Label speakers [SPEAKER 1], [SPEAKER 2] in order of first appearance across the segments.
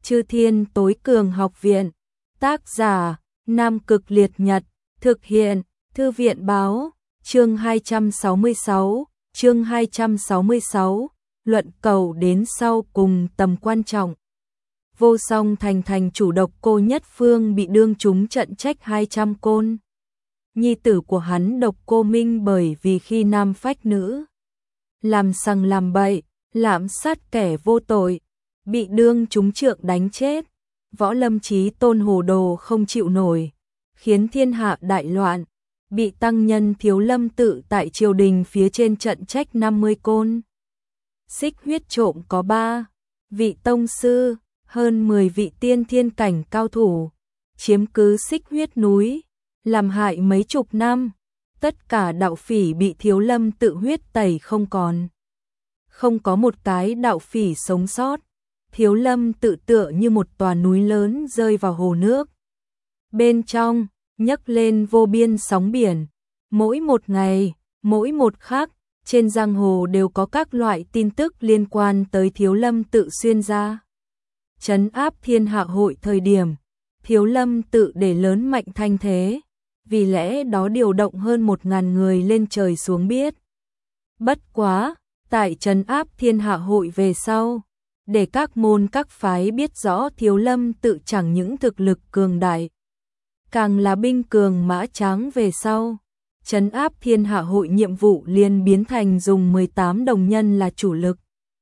[SPEAKER 1] Chư Thiên Tối Cường Học Viện. Tác giả: Nam Cực Liệt Nhật. Thực hiện: Thư viện báo. Chương 266. Chương 266. Luận cầu đến sau cùng tầm quan trọng. Vô Song thành chủ Độc Cô Nhất Phương bị đương trúng trận trách 200 côn. Nhi tử của hắn Độc Cô Minh bởi vì khi nam phách nữ, làm sằng làm bậy, lạm sát kẻ vô tội, bị đương trúng trượng đánh chết. Võ Lâm Chí Tôn hồ đồ không chịu nổi, khiến thiên hạ đại loạn, bị tăng nhân Thiếu Lâm Tự tại triều đình phía trên trận trách 50 côn. Xích huyết trộm có 3 vị tông sư, hơn 10 vị tiên thiên cảnh cao thủ, chiếm cứ Xích huyết núi, làm hại mấy chục năm. Tất cả đạo phỉ bị Thiếu Lâm Tự huyết tẩy không còn. Không có một cái đạo phỉ sống sót. Thiếu Lâm Tự tựa như một tòa núi lớn rơi vào hồ nước. Bên trong, nhấc lên vô biên sóng biển. Mỗi một ngày, mỗi một khắc, trên giang hồ đều có các loại tin tức liên quan tới Thiếu Lâm Tự xuyên ra. Trấn áp thiên hạ hội thời điểm, Thiếu Lâm Tự để lớn mạnh thanh thế, vì lẽ đó điều động hơn 1000 người lên trời xuống biết. Bất quá, tại trấn áp thiên hạ hội về sau, để các môn các phái biết rõ Thiếu Lâm Tự chẳng những thực lực cường đại, càng là binh cường mã tráng về sau, trấn áp thiên hạ hội nhiệm vụ liền biến thành dùng 18 đồng nhân là chủ lực.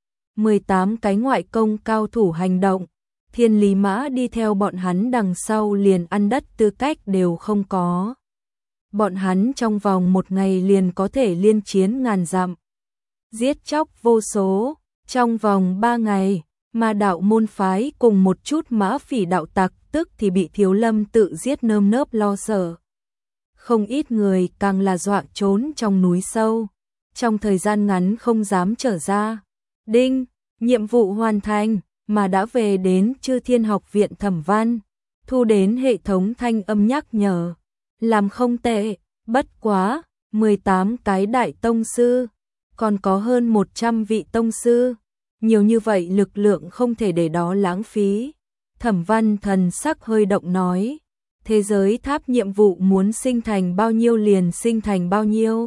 [SPEAKER 1] 18 cái ngoại công cao thủ hành động, thiên lý mã đi theo bọn hắn đằng sau liền ăn đất tư cách đều không có. Bọn hắn trong vòng một ngày liền có thể liên chiến ngàn dặm, giết chóc vô số. Trong vòng 3 ngày, mà đạo môn phái cùng một chút mã phỉ đạo tặc tức thì bị Thiếu Lâm Tự giết nơm nớp lo sợ. Không ít người càng là dọa trốn trong núi sâu, trong thời gian ngắn không dám trở ra. Đinh, nhiệm vụ hoàn thành, mà đã về đến Chư Thiên Học Viện Thẩm Văn, thu đến hệ thống thanh âm nhắc nhở. Làm không tệ, bất quá, 18 cái đại tông sư, còn có hơn 100 vị tông sư. Nhiều như vậy lực lượng không thể để đó lãng phí. Thẩm Văn thần sắc hơi động nói, thế giới tháp nhiệm vụ muốn sinh thành bao nhiêu liền sinh thành bao nhiêu.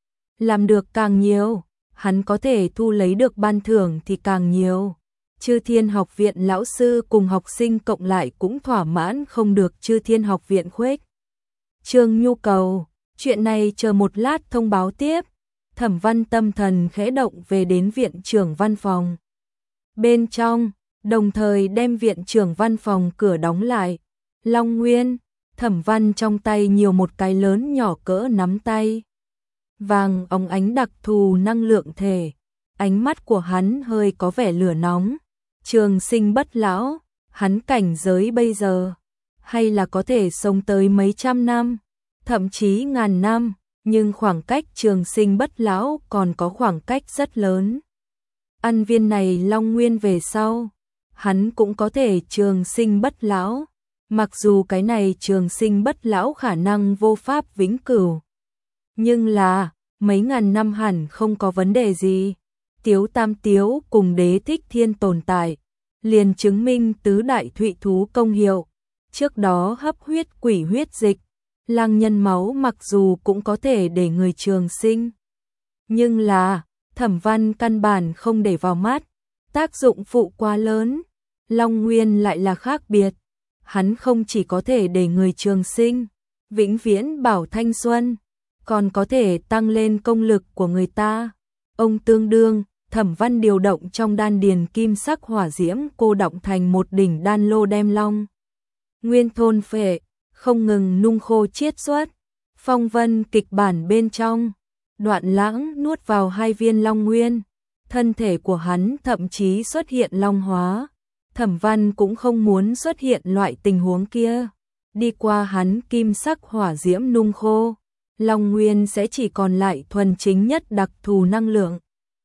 [SPEAKER 1] Làm được càng nhiều, hắn có thể thu lấy được ban thưởng thì càng nhiều. Chư Thiên Học Viện lão sư cùng học sinh cộng lại cũng thỏa mãn không được Chư Thiên Học Viện khuếch trương nhu cầu. Chuyện này chờ một lát thông báo tiếp. Thẩm Văn tâm thần khẽ động về đến viện trưởng văn phòng. Bên trong, đồng thời đem viện trưởng văn phòng cửa đóng lại. Long Nguyên, Thẩm Văn trong tay nhiều một cái lớn nhỏ cỡ nắm tay. Vàng óng ánh đặc thù năng lượng thể. Ánh mắt của hắn hơi có vẻ lửa nóng. Trường sinh bất lão, hắn cảnh giới bây giờ, hay là có thể sống tới mấy trăm năm, thậm chí ngàn năm. Nhưng khoảng cách trường sinh bất lão còn có khoảng cách rất lớn. Ăn viên này Long Nguyên về sau, hắn cũng có thể trường sinh bất lão. Mặc dù cái này trường sinh bất lão khả năng vô pháp vĩnh cửu, nhưng là mấy ngàn năm hẳn không có vấn đề gì. Tiếu Tam Tiếu cùng Đế Thích Thiên tồn tại, liền chứng minh tứ đại thụy thú công hiệu. Trước đó hấp huyết quỷ huyết dịch, lang nhân máu mặc dù cũng có thể để người trường sinh, nhưng là Thẩm Văn căn bản không để vào mắt, tác dụng phụ quá lớn. Long Nguyên lại là khác biệt, hắn không chỉ có thể để người trường sinh, vĩnh viễn bảo thanh xuân, còn có thể tăng lên công lực của người ta. Ông tương đương, Thẩm Văn điều động trong đan điền kim sắc hỏa diễm cô động thành một đỉnh đan lô đem Long Nguyên thôn phệ, không ngừng nung khô chiết xuất. Phong vân kịch bản bên trong, Đoạn Lãng nuốt vào 2 viên Long Nguyên, thân thể của hắn thậm chí xuất hiện long hóa. Thẩm Văn cũng không muốn xuất hiện loại tình huống kia. Đi qua hắn kim sắc hỏa diễm nung khô, Long Nguyên sẽ chỉ còn lại thuần chính nhất đặc thù năng lượng.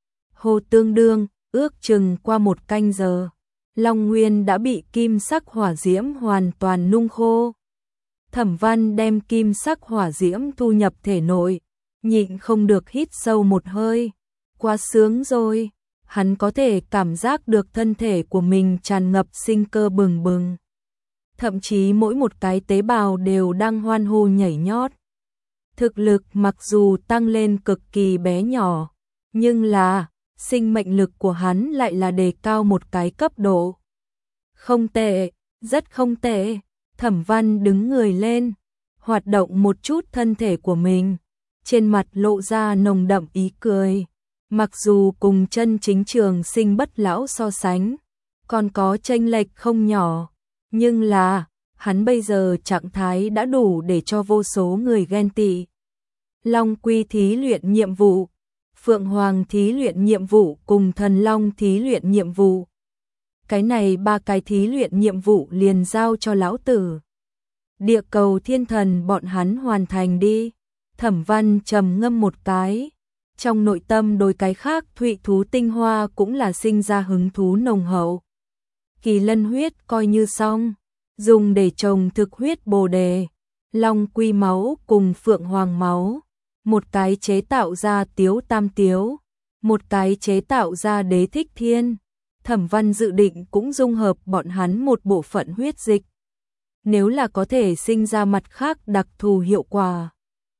[SPEAKER 1] Hồ tương đương, ước chừng qua 1 canh giờ, Long Nguyên đã bị kim sắc hỏa diễm hoàn toàn nung khô. Thẩm Văn đem kim sắc hỏa diễm thu nhập thể nội, nhịn không được hít sâu một hơi. Quá sướng rồi, hắn có thể cảm giác được thân thể của mình tràn ngập sinh cơ bừng bừng. Thậm chí mỗi một cái tế bào đều đang hoan hô nhảy nhót. Thực lực mặc dù tăng lên cực kỳ bé nhỏ, nhưng là sinh mệnh lực của hắn lại là đề cao một cái cấp độ. Không tệ, rất không tệ. Thẩm Văn đứng người lên, hoạt động một chút thân thể của mình, trên mặt lộ ra nồng đậm ý cười. Mặc dù cùng chân chính Trường Sinh Bất Lão so sánh, còn có chênh lệch không nhỏ, nhưng là hắn bây giờ trạng thái đã đủ để cho vô số người ghen tị. Long Quy thí luyện nhiệm vụ, Phượng Hoàng thí luyện nhiệm vụ cùng Thần Long thí luyện nhiệm vụ. Cái này 3 cái thí luyện nhiệm vụ liền giao cho lão tử. Địa cầu thiên thần bọn hắn hoàn thành đi. Thẩm Văn trầm ngâm một cái. Trong nội tâm đối cái khác thụy thú tinh hoa cũng là sinh ra hứng thú nồng hậu. Kỳ lân huyết coi như xong, dùng để trồng thực huyết bồ đề, Long Quy máu cùng Phượng Hoàng máu, một cái chế tạo ra Tiếu Tam Tiếu, một cái chế tạo ra Đế Thích Thiên. Thẩm Văn dự định cũng dung hợp bọn hắn một bộ phận huyết dịch. Nếu là có thể sinh ra mặt khác đặc thù hiệu quả,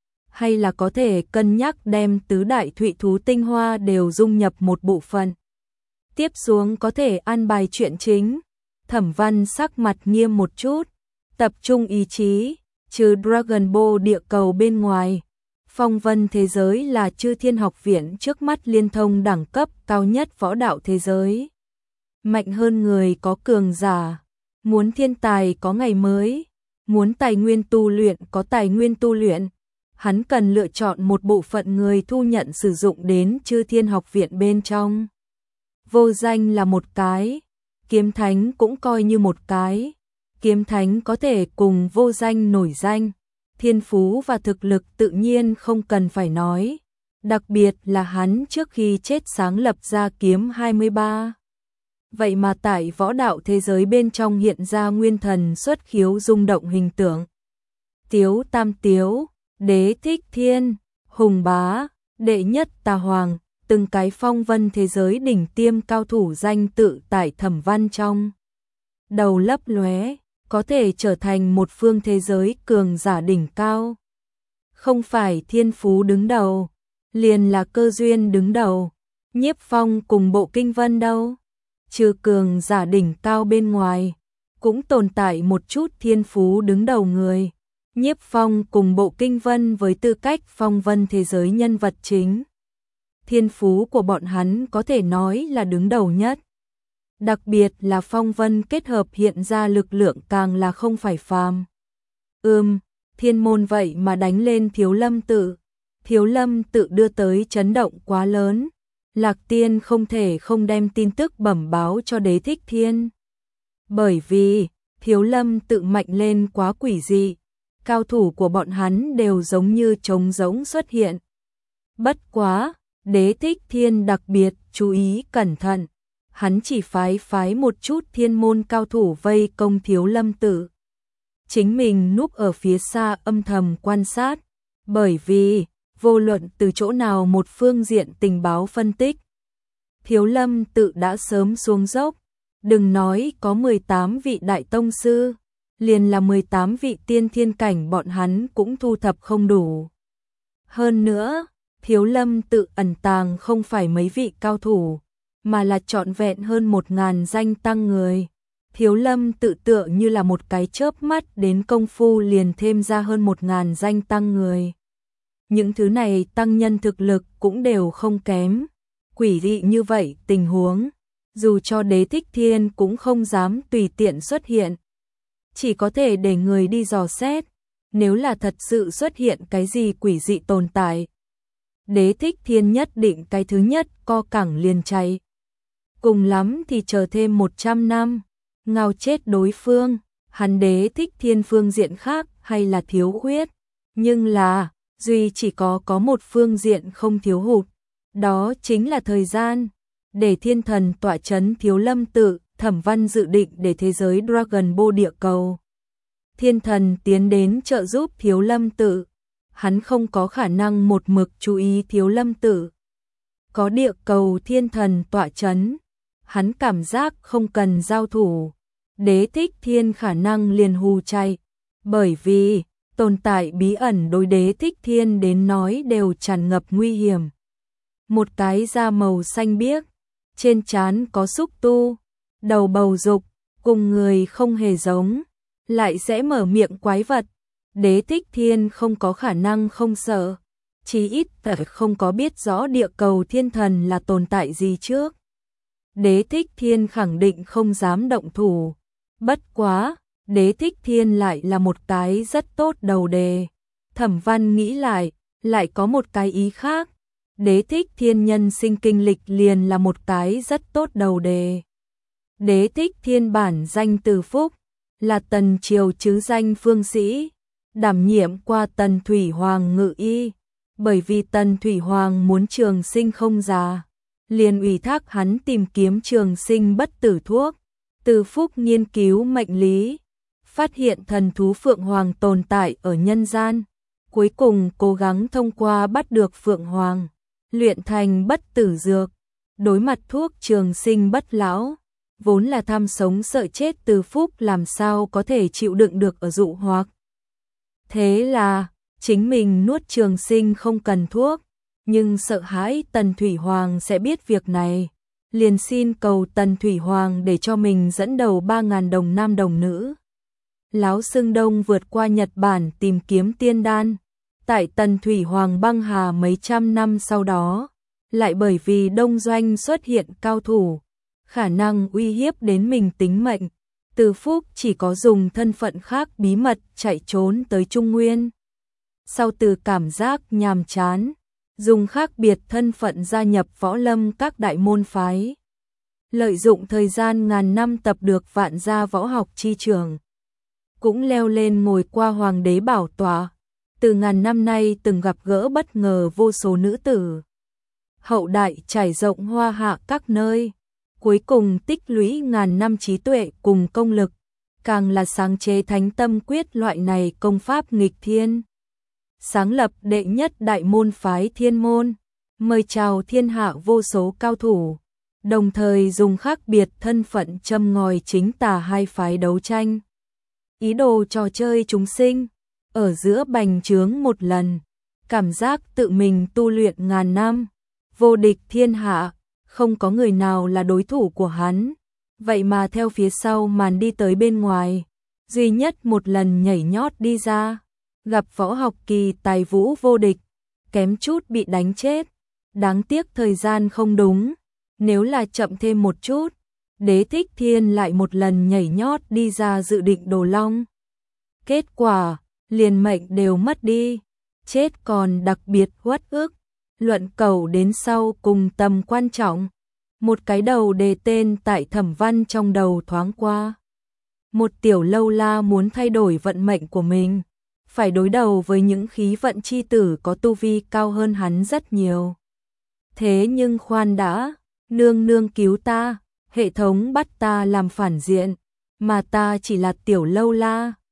[SPEAKER 1] hay là có thể cân nhắc đem tứ đại thụy thú tinh hoa đều dung nhập một bộ phận. Tiếp xuống có thể an bài chuyện chính. Thẩm Văn sắc mặt nghiêm một chút, tập trung ý chí, trừ Dragon Ball địa cầu bên ngoài. Phong vân thế giới là Chư Thiên Học Viện trước mắt liên thông đẳng cấp cao nhất võ đạo thế giới. Mạnh hơn người có cường giả, muốn thiên tài có ngày mới, muốn tài nguyên tu luyện có tài nguyên tu luyện. Hắn cần lựa chọn một bộ phận người thu nhận sử dụng đến Chư Thiên Học Viện bên trong. Vô Danh là một cái, Kiếm Thánh cũng coi như một cái. Kiếm Thánh có thể cùng Vô Danh nổi danh, thiên phú và thực lực tự nhiên không cần phải nói. Đặc biệt là hắn trước khi chết sáng lập ra kiếm 23. Vậy mà tại võ đạo thế giới bên trong hiện ra nguyên thần xuất khiếu rung động hình tượng. Tiếu Tam Tiếu, Đế Thích Thiên, Hùng Bá, Đệ Nhất Tà Hoàng, từng cái phong vân thế giới đỉnh tiêm cao thủ danh tự tại Thẩm Văn trong đầu lấp lóe, có thể trở thành một phương thế giới cường giả đỉnh cao. Không phải thiên phú đứng đầu, liền là cơ duyên đứng đầu. Nhiếp Phong cùng Bộ Kinh Vân đâu? Trừ cường giả đỉnh cao bên ngoài, cũng tồn tại một chút thiên phú đứng đầu người. Nhiếp Phong cùng Bộ Kinh Vân với tư cách phong vân thế giới nhân vật chính. Thiên phú của bọn hắn có thể nói là đứng đầu nhất. Đặc biệt là phong vân kết hợp hiện ra lực lượng càng là không phải phàm. Thiên môn vậy mà đánh lên Thiếu Lâm Tự. Thiếu Lâm Tự đưa tới chấn động quá lớn. Lạc Tiên không thể không đem tin tức bẩm báo cho Đế Thích Thiên. Bởi vì Thiếu Lâm Tự mạnh lên quá quỷ dị. Cao thủ của bọn hắn đều giống như trống rỗng xuất hiện. Bất quá, Đế Thích Thiên đặc biệt chú ý cẩn thận. Hắn chỉ phái một chút thiên môn cao thủ vây công Thiếu Lâm Tự. Chính mình núp ở phía xa âm thầm quan sát. Bởi vì, vô luận từ chỗ nào một phương diện tình báo phân tích, Thiếu Lâm Tự đã sớm xuống dốc. Đừng nói có 18 vị đại tông sư, liền là 18 vị tiên thiên cảnh bọn hắn cũng thu thập không đủ. Hơn nữa, Thiếu Lâm Tự ẩn tàng không phải mấy vị cao thủ, mà là trọn vẹn hơn 1000 danh tăng người. Thiếu Lâm Tự tựa như là một cái chớp mắt đến công phu liền thêm ra hơn 1000 danh tăng người. Những thứ này tăng nhân thực lực cũng đều không kém. Quỷ dị như vậy tình huống, dù cho Đế Thích Thiên cũng không dám tùy tiện xuất hiện. Chỉ có thể để người đi dò xét, nếu là thật sự xuất hiện cái gì quỷ dị tồn tại. Đế Thích Thiên nhất định cái thứ nhất co cẳng liền chạy. Cùng lắm thì chờ thêm 100 năm, ngao chết đối phương. Hắn Đế Thích Thiên phương diện khác hay là thiếu khuyết, nhưng là duy chỉ có một phương diện không thiếu hụt, đó chính là thời gian. Để thiên thần tọa chấn Thiếu Lâm Tự, Thẩm Văn dự định để thế giới Dragon Ball địa cầu. Thiên thần tiến đến trợ giúp Thiếu Lâm Tự. Hắn không có khả năng một mực chú ý Thiếu Lâm Tự. có địa cầu thiên thần tọa chấn, hắn cảm giác không cần giao thủ, Đế Thích Thiên khả năng liền hù chạy, bởi vì tồn tại bí ẩn đối Đế Thích Thiên đến nói đều tràn ngập nguy hiểm. Một cái da màu xanh biếc, trên trán có xúc tu, đầu bầu dục, cùng người không hề giống, lại sẽ mở miệng quái vật. Đế Thích Thiên không có khả năng không sợ, chí ít không có biết rõ địa cầu thiên thần là tồn tại gì trước. Đế Thích Thiên khẳng định không dám động thủ, bất quá, Đế Thích Thiên lại là một cái rất tốt đầu đề. Thẩm Văn nghĩ lại có một cái ý khác. Đế Thích Thiên nhân sinh kinh lịch liền là một cái rất tốt đầu đề. Đế Thích Thiên bản danh Từ Phúc, là Tần Triều chứ danh phương sĩ, đảm nhiệm qua Tần Thủy Hoàng ngự y, bởi vì Tần Thủy Hoàng muốn trường sinh không già, liền ủy thác hắn tìm kiếm trường sinh bất tử thuốc. Từ Phúc nghiên cứu mệnh lý, phát hiện thần thú Phượng Hoàng tồn tại ở nhân gian, cuối cùng cố gắng thông qua bắt được Phượng Hoàng, luyện thành bất tử dược, đối mặt thuốc trường sinh bất lão, vốn là tham sống sợ chết Từ Phúc làm sao có thể chịu đựng được ở dụ hoặc. Thế là, chính mình nuốt trường sinh không cần thuốc, nhưng sợ hãi Tần Thủy Hoàng sẽ biết việc này, liền xin cầu Tần Thủy Hoàng để cho mình dẫn đầu 3.000 đồng nam đồng nữ. Láo Xưng Đông vượt qua Nhật Bản tìm kiếm tiên đan, tại Tần Thủy Hoàng băng hà mấy trăm năm sau đó, lại bởi vì Đông Doanh xuất hiện cao thủ, khả năng uy hiếp đến mình tính mệnh, Từ Phúc chỉ có dùng thân phận khác bí mật chạy trốn tới Trung Nguyên. Sau từ cảm giác nhàm chán, dùng khác biệt thân phận gia nhập võ lâm các đại môn phái. Lợi dụng thời gian ngàn năm tập được vạn gia võ học chi trường, cũng leo lên ngồi qua hoàng đế bảo tọa, từ ngàn năm nay từng gặp gỡ bất ngờ vô số nữ tử. Hậu đại trải rộng hoa hạ các nơi, cuối cùng tích lũy ngàn năm trí tuệ cùng công lực, càng là sáng chế Thánh Tâm Quyết loại này công pháp nghịch thiên. Sáng lập đệ nhất đại môn phái Thiên Môn, mời chào thiên hạ vô số cao thủ, đồng thời dùng khác biệt thân phận châm ngòi chính tà hai phái đấu tranh. Ý đồ trò chơi chúng sinh, ở giữa bành trướng một lần, cảm giác tự mình tu luyện ngàn năm, vô địch thiên hạ, không có người nào là đối thủ của hắn, vậy mà theo phía sau màn đi tới bên ngoài, duy nhất một lần nhảy nhót đi ra, gặp võ học kỳ tài vũ vô địch, kém chút bị đánh chết, đáng tiếc thời gian không đúng, nếu là chậm thêm một chút, Đế Thích Thiên lại một lần nhảy nhót đi ra dự định đồ long. Kết quả, liền mệnh đều mất đi, chết còn đặc biệt uất ức, luận cầu đến sau cùng tầm quan trọng. Một cái đầu đề tên tại Thẩm Văn trong đầu thoáng qua. Một tiểu lâu la muốn thay đổi vận mệnh của mình, phải đối đầu với những khí vận chi tử có tu vi cao hơn hắn rất nhiều. Thế nhưng khoan đã, nương nương cứu ta, hệ thống bắt ta làm phản diện, mà ta chỉ là tiểu lâu la,